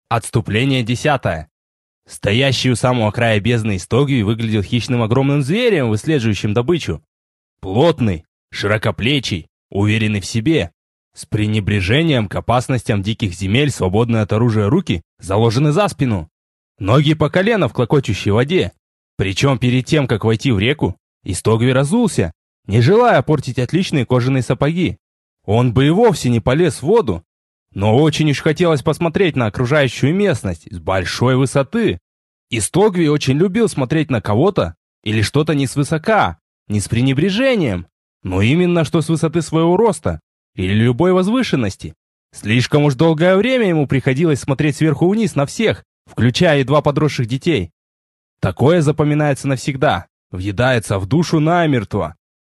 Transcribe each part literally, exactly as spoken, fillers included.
Отступление десятое. Стоящий у самого края бездны Истогвий выглядел хищным огромным зверем, выслеживающим добычу. Плотный, широкоплечий, уверенный в себе. С пренебрежением к опасностям диких земель свободные от оружия руки заложены за спину. Ноги по колено в клокочущей воде. Причем перед тем, как войти в реку, Истогвий разулся, не желая портить отличные кожаные сапоги. Он бы и вовсе не полез в воду, но очень уж хотелось посмотреть на окружающую местность с большой высоты. Истогвий очень любил смотреть на кого-то или что-то не свысока, не с пренебрежением, но именно что с высоты своего роста или любой возвышенности. Слишком уж долгое время ему приходилось смотреть сверху вниз на всех, включая едва подросших детей. Такое запоминается навсегда, въедается в душу намертво.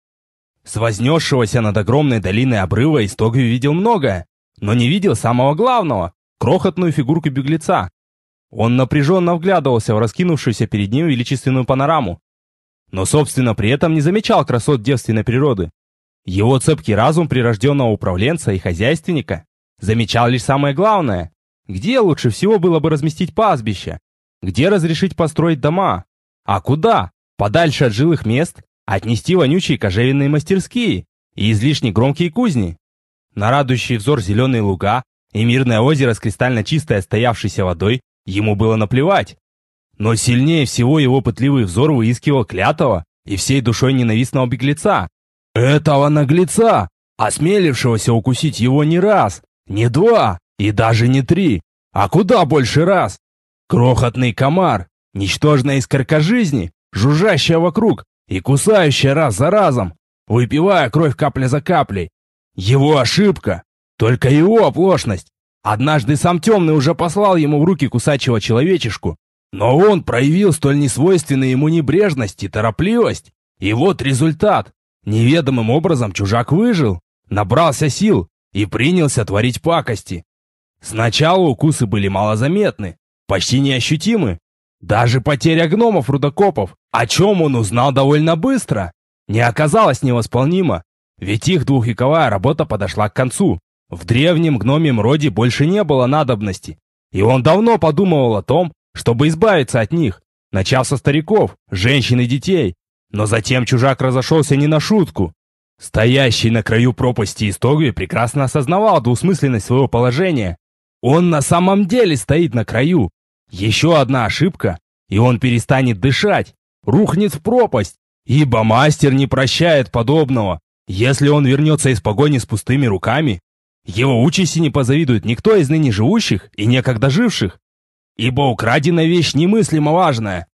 С вознесшегося над огромной долиной обрыва Истогвий видел многое, но не видел самого главного — крохотную фигурку беглеца. Он напряженно вглядывался в раскинувшуюся перед ним величественную панораму, но, собственно, при этом не замечал красот девственной природы. Его цепкий разум прирожденного управленца и хозяйственника замечал лишь самое главное: где лучше всего было бы разместить пастбище, где разрешить построить дома, а куда, подальше от жилых мест, отнести вонючие кожевенные мастерские и излишне громкие кузни. На радующий взор зеленые луга и мирное озеро с кристально чистой стоявшейся водой ему было наплевать. Но сильнее всего его пытливый взор выискивал клятого и всей душой ненавистного беглеца. Этого наглеца, осмелившегося укусить его не раз, не два и даже не три, а куда больше раз. Крохотный комар, ничтожная искорка жизни, жужжащая вокруг и кусающая раз за разом, выпивая кровь капля за каплей. Его ошибка, только его оплошность. Однажды сам Темный уже послал ему в руки кусачего человечешку, но он проявил столь несвойственную ему небрежность и торопливость. И вот результат. Неведомым образом чужак выжил, набрался сил и принялся творить пакости. Сначала укусы были малозаметны, почти неощутимы. Даже потеря гномов-рудокопов, о чем он узнал довольно быстро, не оказалась невосполнима. Ведь их двухвековая работа подошла к концу. В древнем гномьем роде больше не было надобности. И он давно подумывал о том, чтобы избавиться от них, начав со стариков, женщин и детей. Но затем чужак разошелся не на шутку. Стоящий на краю пропасти Истогвий прекрасно осознавал двусмысленность своего положения. Он на самом деле стоит на краю. Еще одна ошибка, и он перестанет дышать, рухнет в пропасть, ибо мастер не прощает подобного. Если он вернется из погони с пустыми руками, его участи не позавидует никто из ныне живущих и некогда живших, ибо украденная вещь немыслимо важная.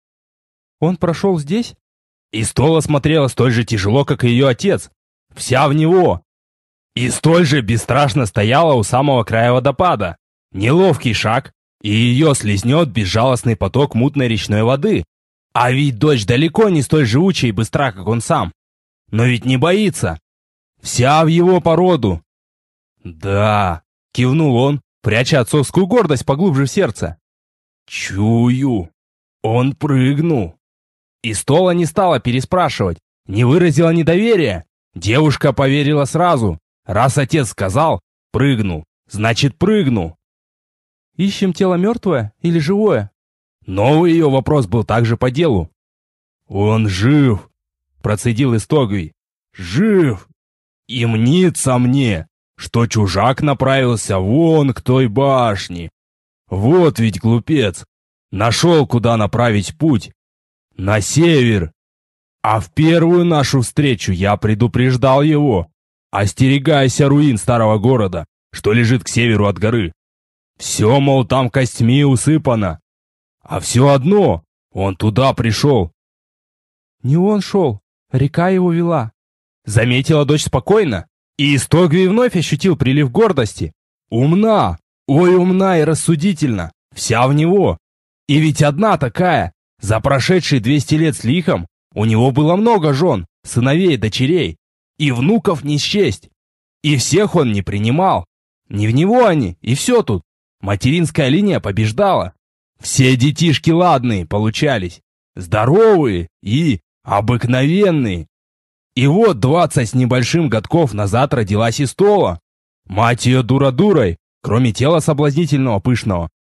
Он прошел здесь? Истола смотрела столь же тяжело, как и ее отец, вся в него, и столь же бесстрашно стояла у самого края водопада. Неловкий шаг, и ее слезнет безжалостный поток мутной речной воды. А ведь дочь далеко не столь живучая и быстра, как он сам. Но ведь не боится. Вся в его породу. Да, кивнул он, пряча отцовскую гордость поглубже в сердце. Чую. Он прыгнул. Истола не стала переспрашивать, не выразила недоверия. Девушка поверила сразу. Раз отец сказал, прыгнул, значит прыгнул. Ищем тело мертвое или живое? Новый ее вопрос был также по делу. Он жив. Процедил Истогвий. Жив! И мнится мне, что чужак направился вон к той башне. Вот ведь глупец. Нашел, куда направить путь. На север. А в первую нашу встречу я предупреждал его. Остерегайся руин старого города, что лежит к северу от горы. Все, мол, там костьми усыпано. А все одно, он туда пришел. Не он шел. Река его вела. Заметила дочь спокойно, и Истогвий вновь ощутил прилив гордости. Умна, ой, умна и рассудительна, вся в него. И ведь одна такая. За прошедшие двести лет с лихом у него было много жен, сыновей, дочерей, и внуков не счесть. И всех он не принимал. Не в него они, и все тут. Материнская линия побеждала. Все детишки ладные получались, здоровые и обыкновенные. И вот двадцать с небольшим годков назад родилась Истола. Мать ее дура дурой, кроме тела соблазнительного пышного,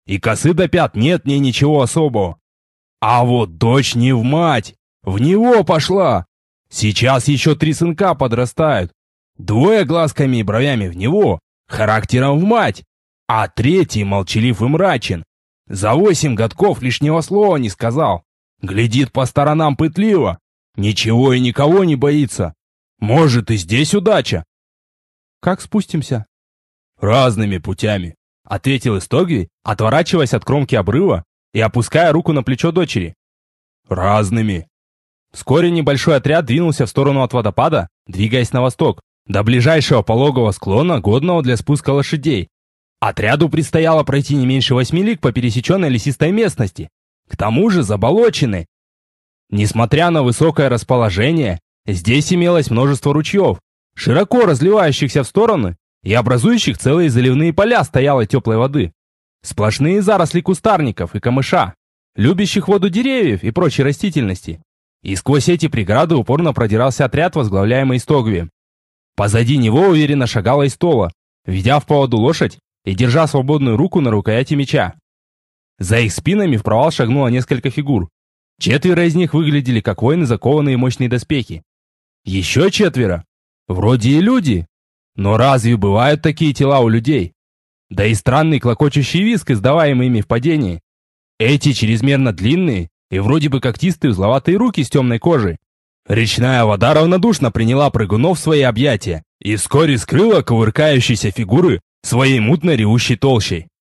И косы до пят нет мне ничего особого. А вот дочь не в мать, в него пошла. Сейчас еще три сынка подрастают. Двое глазками и бровями в него, характером в мать, а третий молчалив и мрачен. За восемь годков лишнего слова не сказал. Глядит по сторонам пытливо, ничего и никого не боится. Может, и здесь удача. Как спустимся? Разными путями, ответил Истогви, отворачиваясь от кромки обрыва и опуская руку на плечо дочери. Разными. Вскоре небольшой отряд двинулся в сторону от водопада, двигаясь на восток, до ближайшего пологого склона, годного для спуска лошадей. Отряду предстояло пройти не меньше восьми лиг по пересеченной лесистой местности, к тому же заболоченной. Несмотря на высокое расположение, здесь имелось множество ручьев, широко разливающихся в стороны и образующих целые заливные поля стоялой теплой воды. Сплошные заросли кустарников и камыша, любящих воду деревьев и прочей растительности. И сквозь эти преграды упорно продирался отряд, возглавляемый Истогвием. Позади него уверенно шагала Истола, ведя в поводу лошадь и держа свободную руку на рукояти меча. За их спинами в провал шагнуло несколько фигур. Четверо из них выглядели как воины, закованные в мощные доспехи. Еще четверо. Вроде и люди. Но разве бывают такие тела у людей? Да и странный клокочущий визг, издаваемый ими в падении. Эти чрезмерно длинные и вроде бы когтистые узловатые руки с темной кожей. Речная вода равнодушно приняла прыгунов в свои объятия и вскоре скрыла кувыркающиеся фигуры своей мутно ревущей толщей.